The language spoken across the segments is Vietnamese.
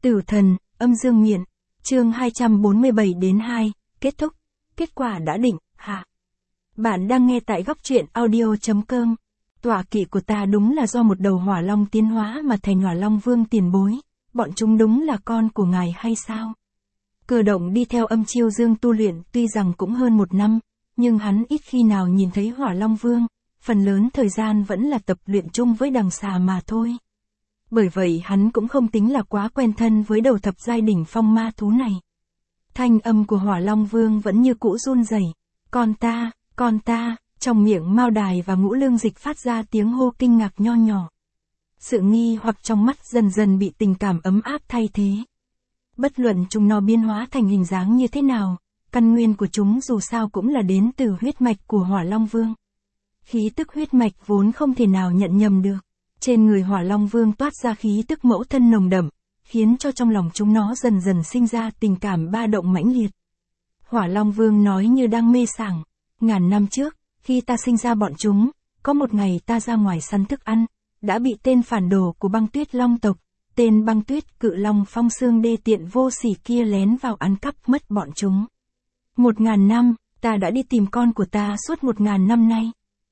Tử thần, âm dương miện, chương 247-2, kết thúc, kết quả đã định, hạ. Bạn đang nghe tại góc truyện audio.com. Tọa kỵ của ta đúng là do một đầu hỏa long tiến hóa mà thành Hỏa Long Vương tiền bối, bọn chúng đúng là con của ngài hay sao? Cơ động đi theo Âm Chiêu Dương tu luyện tuy rằng cũng hơn 1 năm, nhưng hắn ít khi nào nhìn thấy Hỏa Long Vương, phần lớn thời gian vẫn là tập luyện chung với đằng xà mà thôi. Bởi vậy hắn cũng không tính là quá quen thân với đầu thập giai đỉnh phong ma thú này. Thanh âm của Hỏa Long Vương vẫn như cũ run rẩy. Con ta, trong miệng Mao Đài và Ngũ Lương Dịch phát ra tiếng hô kinh ngạc nho nhỏ. Sự nghi hoặc trong mắt dần dần bị tình cảm ấm áp thay thế. Bất luận chúng nó biến hóa thành hình dáng như thế nào, căn nguyên của chúng dù sao cũng là đến từ huyết mạch của Hỏa Long Vương. Khí tức huyết mạch vốn không thể nào nhận nhầm được. Trên người Hỏa Long Vương toát ra khí tức mẫu thân nồng đậm, khiến cho trong lòng chúng nó dần dần sinh ra tình cảm ba động mãnh liệt. Hỏa Long Vương nói như đang mê sảng, ngàn năm trước, khi ta sinh ra bọn chúng, có một ngày ta ra ngoài săn thức ăn, đã bị tên phản đồ của Băng Tuyết Long tộc, tên Băng Tuyết Cự Long Phong Xương đê tiện vô sỉ kia lén vào ăn cắp mất bọn chúng. 1000 năm, ta đã đi tìm con của ta suốt 1000 năm nay.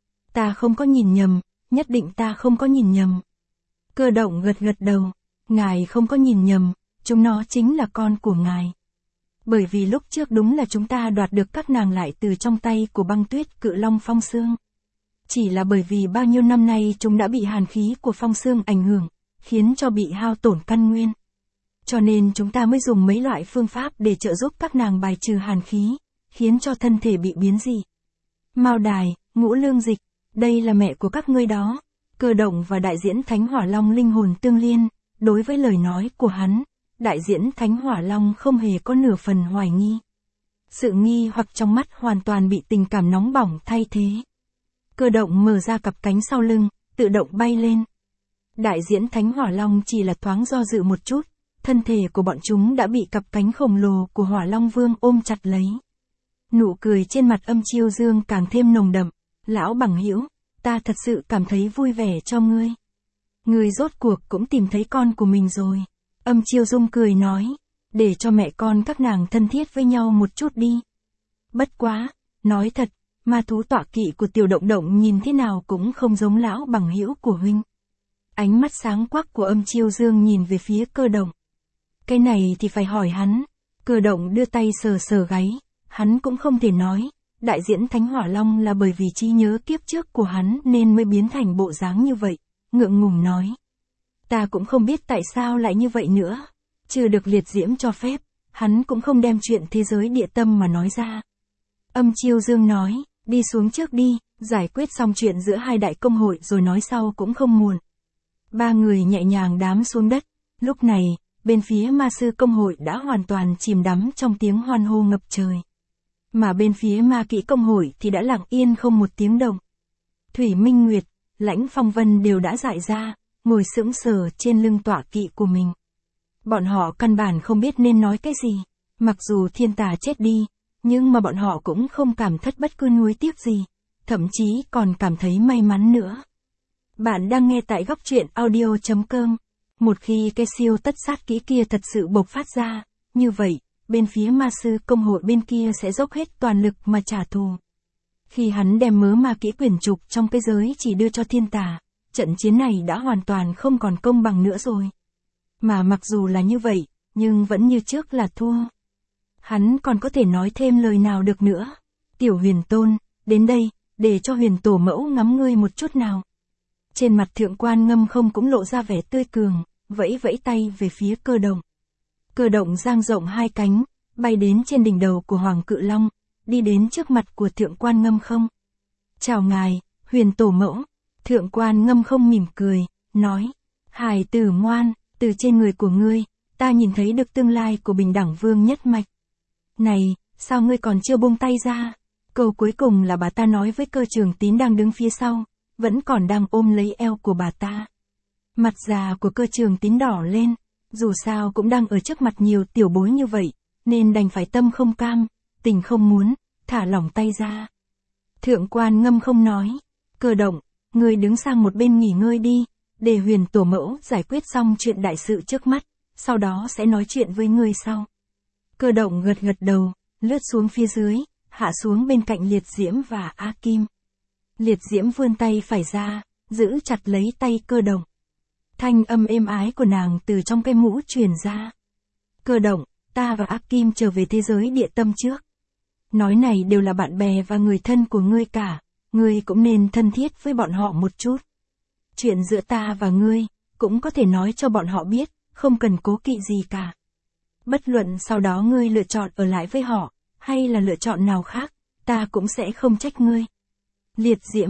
Ta không có nhìn nhầm, nhất định ta không có nhìn nhầm. Cơ động gật gật đầu, ngài không có nhìn nhầm, chúng nó chính là con của ngài. Bởi vì lúc trước đúng là chúng ta đoạt được các nàng lại từ trong tay của Băng Tuyết Cự Long Phong Xương. Chỉ là bởi vì bao nhiêu năm nay chúng đã bị hàn khí của Phong Xương ảnh hưởng, khiến cho bị hao tổn căn nguyên. Cho nên chúng ta mới dùng mấy loại phương pháp để trợ giúp các nàng bài trừ hàn khí, khiến cho thân thể bị biến dị. Mao Đài, Ngũ Lương Dịch, đây là mẹ của các ngươi đó. Cơ động và đại diễn Thánh Hỏa Long linh hồn tương liên, đối với lời nói của hắn, đại diễn Thánh Hỏa Long không hề có nửa phần hoài nghi. Sự nghi hoặc trong mắt hoàn toàn bị tình cảm nóng bỏng thay thế. Cơ động mở ra cặp cánh sau lưng, tự động bay lên. Đại diễn Thánh Hỏa Long chỉ là thoáng do dự một chút, thân thể của bọn chúng đã bị cặp cánh khổng lồ của Hỏa Long Vương ôm chặt lấy. Nụ cười trên mặt Âm Chiêu Dương càng thêm nồng đậm. Lão bằng hữu, ta thật sự cảm thấy vui vẻ cho ngươi. Ngươi rốt cuộc cũng tìm thấy con của mình rồi. Âm Chiêu Dung cười nói, để cho mẹ con các nàng thân thiết với nhau một chút đi. Bất quá, nói thật, ma thú tọa kỵ của Tiểu Động Động nhìn thế nào cũng không giống lão bằng hữu của huynh. Ánh mắt sáng quắc của Âm Chiêu Dương nhìn về phía Cơ động. Cái này thì phải hỏi hắn. Cơ động đưa tay sờ sờ gáy, hắn cũng không thể nói. Đại diễn Thánh Hỏa Long là bởi vì trí nhớ kiếp trước của hắn nên mới biến thành bộ dáng như vậy, ngượng ngùng nói. Ta cũng không biết tại sao lại như vậy nữa. Chưa được liệt diễm cho phép, hắn cũng không đem chuyện thế giới địa tâm mà nói ra. Âm Chiêu Dương nói, đi xuống trước đi, giải quyết xong chuyện giữa hai đại công hội rồi nói sau cũng không muộn. Ba người nhẹ nhàng đám xuống đất, lúc này, bên phía ma sư công hội đã hoàn toàn chìm đắm trong tiếng hoan hô ngập trời. Mà bên phía ma kỵ công hội thì đã lặng yên không một tiếng động. Thủy Minh Nguyệt, Lãnh Phong Vân đều đã dại ra, ngồi sững sờ trên lưng tọa kỵ của mình. Bọn họ căn bản không biết nên nói cái gì, mặc dù thiên tà chết đi, nhưng mà bọn họ cũng không cảm thất bất cứ nuối tiếc gì, thậm chí còn cảm thấy may mắn nữa. Bạn đang nghe tại góc truyện audio.com. Một khi cái siêu tất sát kỹ kia thật sự bộc phát ra, như vậy, bên phía ma sư công hội bên kia sẽ dốc hết toàn lực mà trả thù. Khi hắn đem mớ ma kỹ quyển trục trong cái giới chỉ đưa cho thiên tà, trận chiến này đã hoàn toàn không còn công bằng nữa rồi. Mà mặc dù là như vậy, nhưng vẫn như trước là thua. Hắn còn có thể nói thêm lời nào được nữa. Tiểu Huyền Tôn, đến đây, để cho Huyền Tổ mẫu ngắm ngươi một chút nào. Trên mặt Thượng Quan Ngâm Không cũng lộ ra vẻ tươi cường, vẫy vẫy tay về phía Cơ động. Cơ động dang rộng hai cánh, bay đến trên đỉnh đầu của Hoàng Cự Long, đi đến trước mặt của Thượng Quan Ngâm Không. Chào ngài, Huyền Tổ mẫu. Thượng Quan Ngâm Không mỉm cười, nói, hài tử ngoan, từ trên người của ngươi, ta nhìn thấy được tương lai của Bình Đẳng Vương nhất mạch. Này, sao ngươi còn chưa buông tay ra? Câu cuối cùng là bà ta nói với Cơ Trường Tín đang đứng phía sau, vẫn còn đang ôm lấy eo của bà ta. Mặt già của Cơ Trường Tín đỏ lên, dù sao cũng đang ở trước mặt nhiều tiểu bối như vậy, nên đành phải tâm không cam, tình không muốn, thả lỏng tay ra. Thượng Quan Ngâm Không nói, Cơ động, ngươi đứng sang một bên nghỉ ngơi đi, để Huyền Tổ mẫu giải quyết xong chuyện đại sự trước mắt, sau đó sẽ nói chuyện với ngươi sau. Cơ động gật gật đầu, lướt xuống phía dưới, hạ xuống bên cạnh Liệt Diễm và A Kim. Liệt Diễm vươn tay phải ra, giữ chặt lấy tay Cơ động. Thanh âm êm ái của nàng từ trong cái mũ truyền ra. Cơ động, ta và A Kim trở về thế giới địa tâm trước. Nói này đều là bạn bè và người thân của ngươi cả, ngươi cũng nên thân thiết với bọn họ một chút. Chuyện giữa ta và ngươi, cũng có thể nói cho bọn họ biết, không cần cố kỵ gì cả. Bất luận sau đó ngươi lựa chọn ở lại với họ, hay là lựa chọn nào khác, ta cũng sẽ không trách ngươi. Liệt Diễm,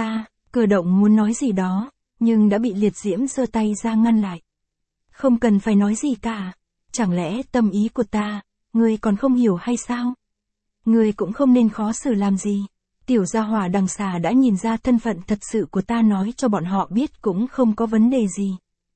Cơ động muốn nói gì đó, nhưng đã bị Liệt Diễm giơ tay ra ngăn lại. Không cần phải nói gì cả, chẳng lẽ tâm ý của ta, ngươi còn không hiểu hay sao? Ngươi cũng không nên khó xử làm gì. Tiểu gia hỏa đằng xà đã nhìn ra thân phận thật sự của ta, nói cho bọn họ biết cũng không có vấn đề gì.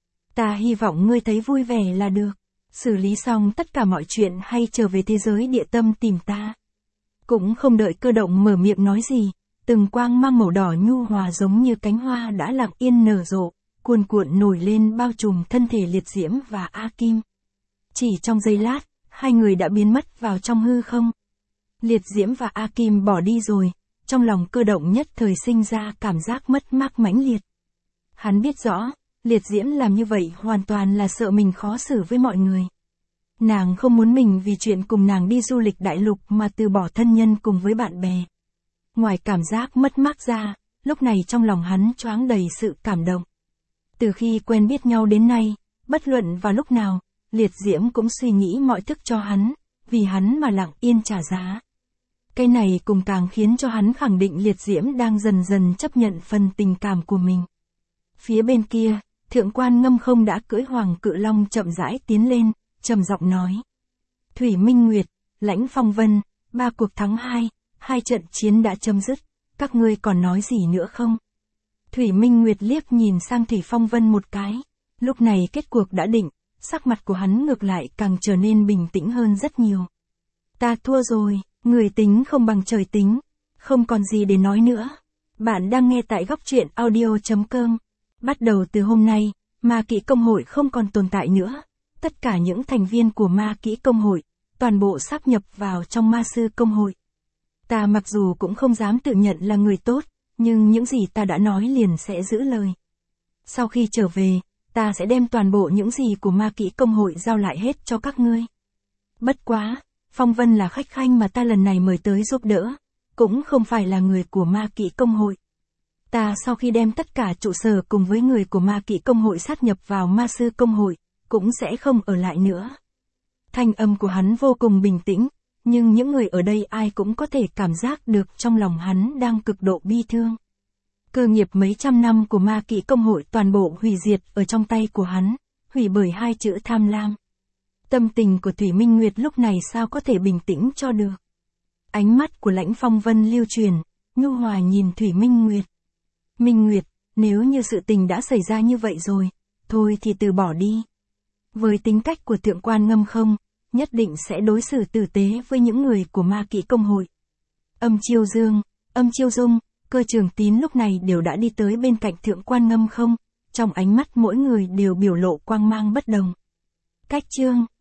Ta hy vọng ngươi thấy vui vẻ là được. Xử lý xong tất cả mọi chuyện hay trở về thế giới địa tâm tìm ta. Cũng không đợi Cơ động mở miệng nói gì, từng quang mang màu đỏ nhu hòa giống như cánh hoa đã lặng yên nở rộ, cuồn cuộn nổi lên bao trùm thân thể Liệt Diễm và A Kim. Chỉ trong giây lát, hai người đã biến mất vào trong hư không. Liệt Diễm và A Kim bỏ đi rồi, trong lòng Cơ động nhất thời sinh ra cảm giác mất mát mãnh liệt. Hắn biết rõ, Liệt Diễm làm như vậy hoàn toàn là sợ mình khó xử với mọi người. Nàng không muốn mình vì chuyện cùng nàng đi du lịch đại lục mà từ bỏ thân nhân cùng với bạn bè. Ngoài cảm giác mất mát ra, lúc này trong lòng hắn choáng đầy sự cảm động. Từ khi quen biết nhau đến nay, bất luận vào lúc nào, Liệt Diễm cũng suy nghĩ mọi thức cho hắn, vì hắn mà lặng yên trả giá. Cái này cùng càng khiến cho hắn khẳng định Liệt Diễm đang dần dần chấp nhận phần tình cảm của mình. Phía bên kia, Thượng quan Ngâm Không đã cưỡi Hoàng Cự Long chậm rãi tiến lên, trầm giọng nói. Thủy Minh Nguyệt, Lãnh Phong Vân, 3 cuộc thắng 2 trận chiến đã chấm dứt, các ngươi còn nói gì nữa không? Thủy Minh Nguyệt liếc nhìn sang Thủy Phong Vân một cái, lúc này kết cuộc đã định, sắc mặt của hắn ngược lại càng trở nên bình tĩnh hơn rất nhiều. Ta thua rồi, người tính không bằng trời tính, không còn gì để nói nữa. Bạn đang nghe tại Góc Truyện Audio.com. Bắt đầu từ hôm nay, Ma Kỵ Công hội không còn tồn tại nữa. Tất cả những thành viên của Ma Kỵ Công hội, toàn bộ sáp nhập vào trong Ma Sư Công hội. Ta mặc dù cũng không dám tự nhận là người tốt, nhưng những gì ta đã nói liền sẽ giữ lời. Sau khi trở về, ta sẽ đem toàn bộ những gì của Ma Kỵ Công hội giao lại hết cho các ngươi. Bất quá, Phong Vân là khách khanh mà ta lần này mời tới giúp đỡ, cũng không phải là người của Ma Kỵ Công hội. Ta sau khi đem tất cả trụ sở cùng với người của Ma Kỵ Công hội sát nhập vào Ma Sư Công hội, cũng sẽ không ở lại nữa. Thanh âm của hắn vô cùng bình tĩnh, nhưng những người ở đây ai cũng có thể cảm giác được trong lòng hắn đang cực độ bi thương. Cơ nghiệp mấy trăm năm của Ma Kỵ Công hội toàn bộ hủy diệt ở trong tay của hắn, hủy bởi 2 chữ tham lam. Tâm tình của Thủy Minh Nguyệt lúc này sao có thể bình tĩnh cho được. Ánh mắt của Lãnh Phong Vân lưu truyền, nhu hòa nhìn Thủy Minh Nguyệt. Minh Nguyệt, nếu như sự tình đã xảy ra như vậy rồi, thôi thì từ bỏ đi. Với tính cách của Thượng quan Ngâm Không, nhất định sẽ đối xử tử tế với những người của Ma Kỵ Công hội. Âm Chiêu Dương, Âm Chiêu Dung, Cơ Trường Tín lúc này đều đã đi tới bên cạnh Thượng quan Ngâm Không, trong ánh mắt mỗi người đều biểu lộ quang mang bất đồng. Cách chương